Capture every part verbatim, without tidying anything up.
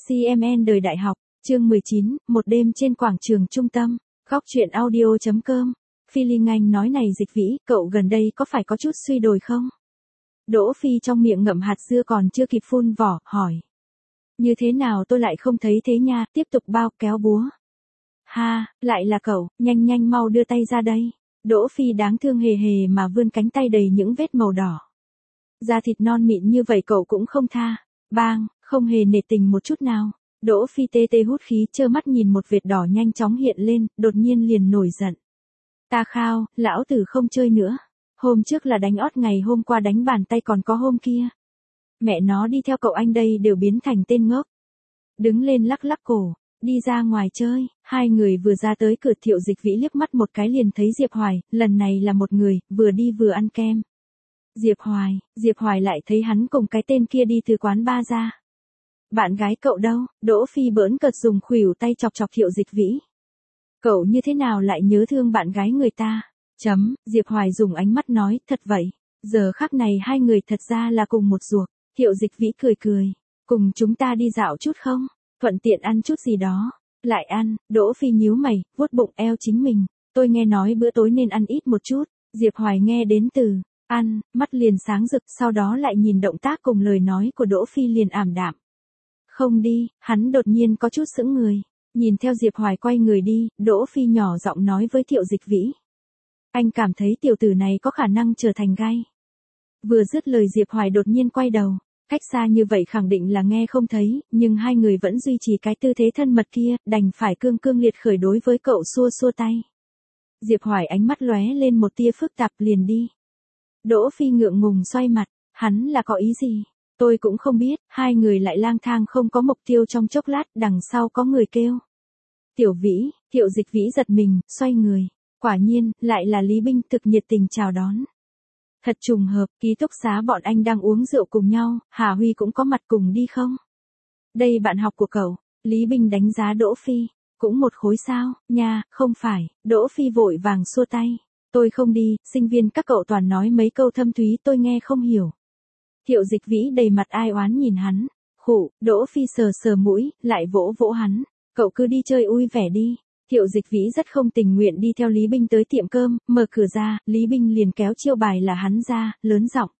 xê em en đời đại học, chương mười chín, một đêm trên quảng trường trung tâm, góc truyện audio chấm com. Phi Ly Nganh nói này Dịch Vĩ, cậu gần đây có phải có chút suy đồi không? Đỗ Phi trong miệng ngậm hạt dưa còn chưa kịp phun vỏ, hỏi. Như thế nào tôi lại không thấy thế nha, tiếp tục bao kéo búa. Ha, lại là cậu, nhanh nhanh mau đưa tay ra đây. Đỗ Phi đáng thương hề hề mà vươn cánh tay đầy những vết màu đỏ. Da thịt non mịn như vậy cậu cũng không tha. Bang, không hề nể tình một chút nào. Đỗ Phi tê tê hút khí, trơ mắt nhìn một vệt đỏ nhanh chóng hiện lên, đột nhiên liền nổi giận. Ta khao, lão tử không chơi nữa. Hôm trước là đánh ót, ngày hôm qua đánh bàn tay, còn có hôm kia. Mẹ nó đi theo cậu anh đây đều biến thành tên ngốc. Đứng lên lắc lắc cổ, đi ra ngoài chơi. Hai người vừa ra tới cửa, Thiệu Dịch Vĩ liếc mắt một cái liền thấy Diệp Hoài, lần này là một người, vừa đi vừa ăn kem. Diệp Hoài, Diệp Hoài lại thấy hắn cùng cái tên kia đi từ quán bar ra. Bạn gái cậu đâu? Đỗ Phi bỡn cợt dùng khuỷu tay chọc chọc Thiệu Dịch Vĩ. Cậu như thế nào lại nhớ thương bạn gái người ta? Chấm, Diệp Hoài dùng ánh mắt nói, thật vậy. Giờ khắc này hai người thật ra là cùng một ruột. Thiệu Dịch Vĩ cười cười. Cùng chúng ta đi dạo chút không? Thuận tiện ăn chút gì đó. Lại ăn, Đỗ Phi nhíu mày, vuốt bụng eo chính mình. Tôi nghe nói bữa tối nên ăn ít một chút. Diệp Hoài nghe đến từ ăn, mắt liền sáng rực, sau đó lại nhìn động tác cùng lời nói của Đỗ Phi liền ảm đạm. Không đi, hắn đột nhiên có chút sững người. Nhìn theo Diệp Hoài quay người đi, Đỗ Phi nhỏ giọng nói với Thiệu Dịch Vĩ. Anh cảm thấy tiểu tử này có khả năng trở thành gay. Vừa dứt lời Diệp Hoài đột nhiên quay đầu. Cách xa như vậy khẳng định là nghe không thấy, nhưng hai người vẫn duy trì cái tư thế thân mật kia, đành phải cương cương liệt khởi đối với cậu xua xua tay. Diệp Hoài ánh mắt lóe lên một tia phức tạp liền đi. Đỗ Phi ngượng ngùng xoay mặt, hắn là có ý gì? Tôi cũng không biết, hai người lại lang thang không có mục tiêu trong chốc lát, đằng sau có người kêu. Tiểu Vĩ, Thiệu Dịch Vĩ giật mình, xoay người. Quả nhiên, lại là Lý Binh thực nhiệt tình chào đón. Thật trùng hợp, ký túc xá bọn anh đang uống rượu cùng nhau, Hà Huy cũng có mặt cùng đi không? Đây bạn học của cậu, Lý Binh đánh giá Đỗ Phi, cũng một khối sao, nha, không phải, Đỗ Phi vội vàng xua tay. Tôi không đi, sinh viên các cậu toàn nói mấy câu thâm thúy tôi nghe không hiểu. Thiệu Dịch Vĩ đầy mặt ai oán nhìn hắn, khụ, Đỗ Phi sờ sờ mũi, lại vỗ vỗ hắn, cậu cứ đi chơi vui vẻ đi. Thiệu Dịch Vĩ rất không tình nguyện đi theo Lý Binh tới tiệm cơm, mở cửa ra, Lý Binh liền kéo chiêu bài là hắn ra, lớn giọng.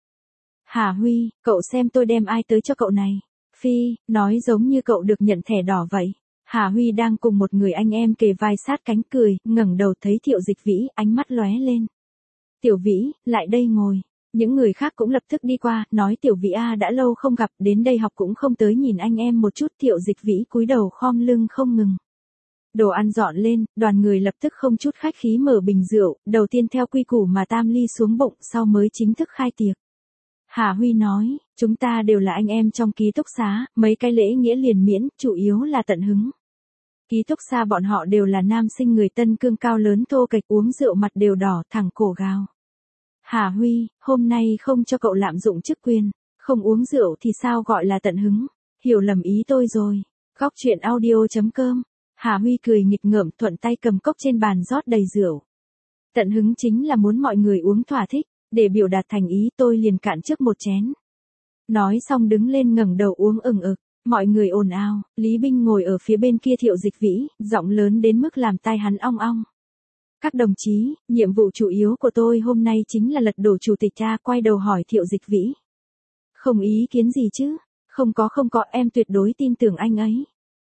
Hà Huy, cậu xem tôi đem ai tới cho cậu này. Phi, nói giống như cậu được nhận thẻ đỏ vậy. Hà Huy đang cùng một người anh em kề vai sát cánh cười, ngẩng đầu thấy Thiệu Dịch Vĩ, ánh mắt lóe lên. Tiểu Vĩ, lại đây ngồi. Những người khác cũng lập tức đi qua, nói Tiểu Vĩ a đã lâu không gặp, đến đây học cũng không tới nhìn anh em một chút. Thiệu Dịch Vĩ cúi đầu khom lưng không ngừng. Đồ ăn dọn lên, đoàn người lập tức không chút khách khí mở bình rượu, đầu tiên theo quy củ mà tam ly xuống bụng, sau mới chính thức khai tiệc. Hà Huy nói, chúng ta đều là anh em trong ký túc xá, mấy cái lễ nghĩa liền miễn, chủ yếu là tận hứng. Ký túc xá bọn họ đều là nam sinh người Tân Cương cao lớn thô kệch, uống rượu mặt đều đỏ, thẳng cổ gào. Hà Huy, hôm nay không cho cậu lạm dụng chức quyền, không uống rượu thì sao gọi là tận hứng, hiểu lầm ý tôi rồi. Góc truyện audio chấm com. Hà Huy cười nghịch ngợm, thuận tay cầm cốc trên bàn rót đầy rượu. Tận hứng chính là muốn mọi người uống thỏa thích, để biểu đạt thành ý tôi liền cạn trước một chén. Nói xong đứng lên ngẩng đầu uống ừng ực, mọi người ồn ào, Lý Binh ngồi ở phía bên kia Thiệu Dịch Vĩ, giọng lớn đến mức làm tai hắn ong ong. Các đồng chí, nhiệm vụ chủ yếu của tôi hôm nay chính là lật đổ chủ tịch cha, quay đầu hỏi Thiệu Dịch Vĩ. Không ý kiến gì chứ? Không có không có, em tuyệt đối tin tưởng anh ấy.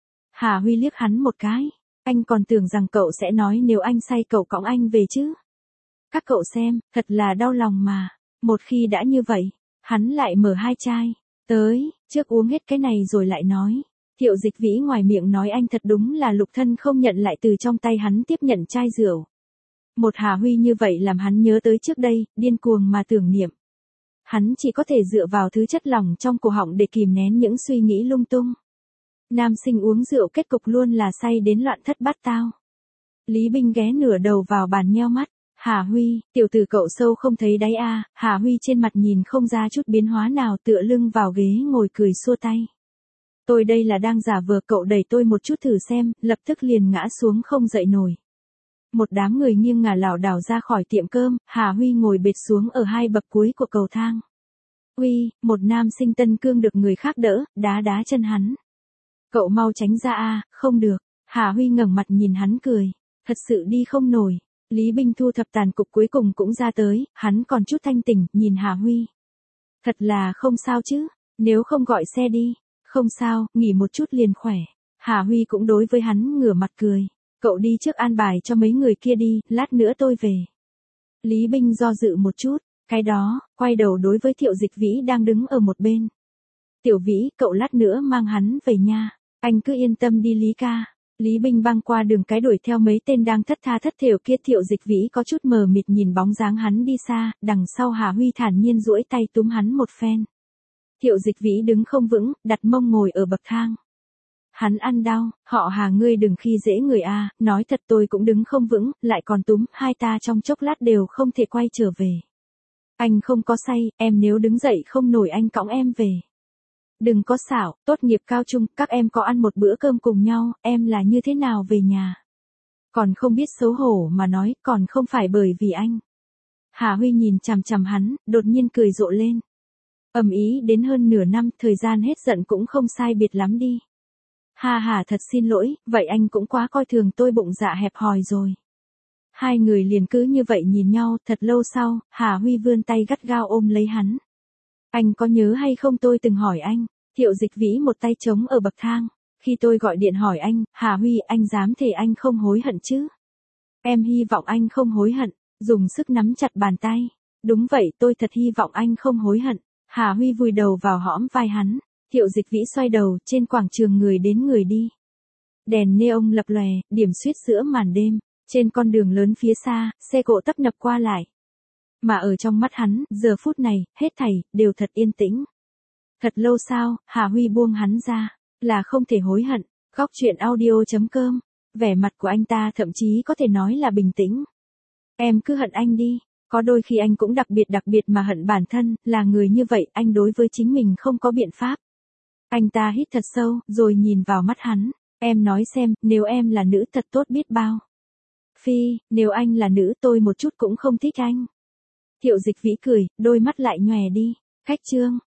Hà Huy liếc hắn một cái, anh còn tưởng rằng cậu sẽ nói nếu anh say cậu cõng anh về chứ. Các cậu xem, thật là đau lòng mà, một khi đã như vậy, hắn lại mở hai chai, tới, trước uống hết cái này rồi lại nói. Thiệu Dịch Vĩ ngoài miệng nói anh thật đúng là lục thân không nhận, lại từ trong tay hắn tiếp nhận chai rượu. Một Hà Huy như vậy làm hắn nhớ tới trước đây, điên cuồng mà tưởng niệm. Hắn chỉ có thể dựa vào thứ chất lỏng trong cổ họng để kìm nén những suy nghĩ lung tung. Nam sinh uống rượu kết cục luôn là say đến loạn thất bát tao. Lý Binh ghé nửa đầu vào bàn nheo mắt. Hà Huy, tiểu tử cậu sâu không thấy đáy a. À. Hà Huy trên mặt nhìn không ra chút biến hóa nào, tựa lưng vào ghế ngồi cười xua tay. Tôi đây là đang giả vờ, cậu đẩy tôi một chút thử xem, lập tức liền ngã xuống không dậy nổi. Một đám người nghiêng ngả lảo đảo ra khỏi tiệm cơm, Hà Huy ngồi bệt xuống ở hai bậc cuối của cầu thang. Uy, một nam sinh Tân Cương được người khác đỡ, đá đá chân hắn. Cậu mau tránh ra a, không được. Hà Huy ngẩng mặt nhìn hắn cười. Thật sự đi không nổi. Lý Binh thu thập tàn cục cuối cùng cũng ra tới, hắn còn chút thanh tỉnh, nhìn Hà Huy. Thật là không sao chứ, nếu không gọi xe đi. Không sao, nghỉ một chút liền khỏe. Hà Huy cũng đối với hắn ngửa mặt cười. Cậu đi trước an bài cho mấy người kia đi, lát nữa tôi về. Lý Binh do dự một chút, cái đó, quay đầu đối với Thiệu Dịch Vĩ đang đứng ở một bên. Tiểu Vĩ, cậu lát nữa mang hắn về nha. Anh cứ yên tâm đi Lý ca. Lý Binh băng qua đường cái đuổi theo mấy tên đang thất tha thất thểu kia. Thiệu Dịch Vĩ có chút mờ mịt nhìn bóng dáng hắn đi xa, đằng sau Hà Huy thản nhiên duỗi tay túm hắn một phen. Thiệu Dịch Vĩ đứng không vững, đặt mông ngồi ở bậc thang. Hắn ăn đau, họ Hà ngươi đừng khi dễ người a, nói thật tôi cũng đứng không vững, lại còn túm, hai ta trong chốc lát đều không thể quay trở về. Anh không có say, em nếu đứng dậy không nổi anh cõng em về. Đừng có xảo, tốt nghiệp cao trung, các em có ăn một bữa cơm cùng nhau, em là như thế nào về nhà. Còn không biết xấu hổ mà nói, còn không phải bởi vì anh. Hà Huy nhìn chằm chằm hắn, đột nhiên cười rộ lên. Ầm ý đến hơn nửa năm, thời gian hết giận cũng không sai biệt lắm đi. Ha ha thật xin lỗi, vậy anh cũng quá coi thường tôi bụng dạ hẹp hòi rồi. Hai người liền cứ như vậy nhìn nhau, thật lâu sau, Hà Huy vươn tay gắt gao ôm lấy hắn. Anh có nhớ hay không tôi từng hỏi anh, Thiệu Dịch Vĩ một tay trống ở bậc thang. Khi tôi gọi điện hỏi anh, Hà Huy anh dám thề anh không hối hận chứ? Em hy vọng anh không hối hận, dùng sức nắm chặt bàn tay. Đúng vậy tôi thật hy vọng anh không hối hận. Hà Huy vùi đầu vào hõm vai hắn. Thiệu Dịch Vĩ xoay đầu, trên quảng trường người đến người đi. Đèn neon lập lòe, điểm suýt giữa màn đêm. Trên con đường lớn phía xa, xe cộ tấp nập qua lại. Mà ở trong mắt hắn, giờ phút này, hết thảy, đều thật yên tĩnh. Thật lâu sau, Hà Huy buông hắn ra, là không thể hối hận. Góc truyện audio chấm com. Vẻ mặt của anh ta thậm chí có thể nói là bình tĩnh. Em cứ hận anh đi. Có đôi khi anh cũng đặc biệt đặc biệt mà hận bản thân, là người như vậy, anh đối với chính mình không có biện pháp. Anh ta hít thật sâu, rồi nhìn vào mắt hắn. Em nói xem, nếu em là nữ thật tốt biết bao. Phi, nếu anh là nữ tôi một chút cũng không thích anh. Thiệu Dịch Vĩ cười, đôi mắt lại nhòe đi. Cách chương.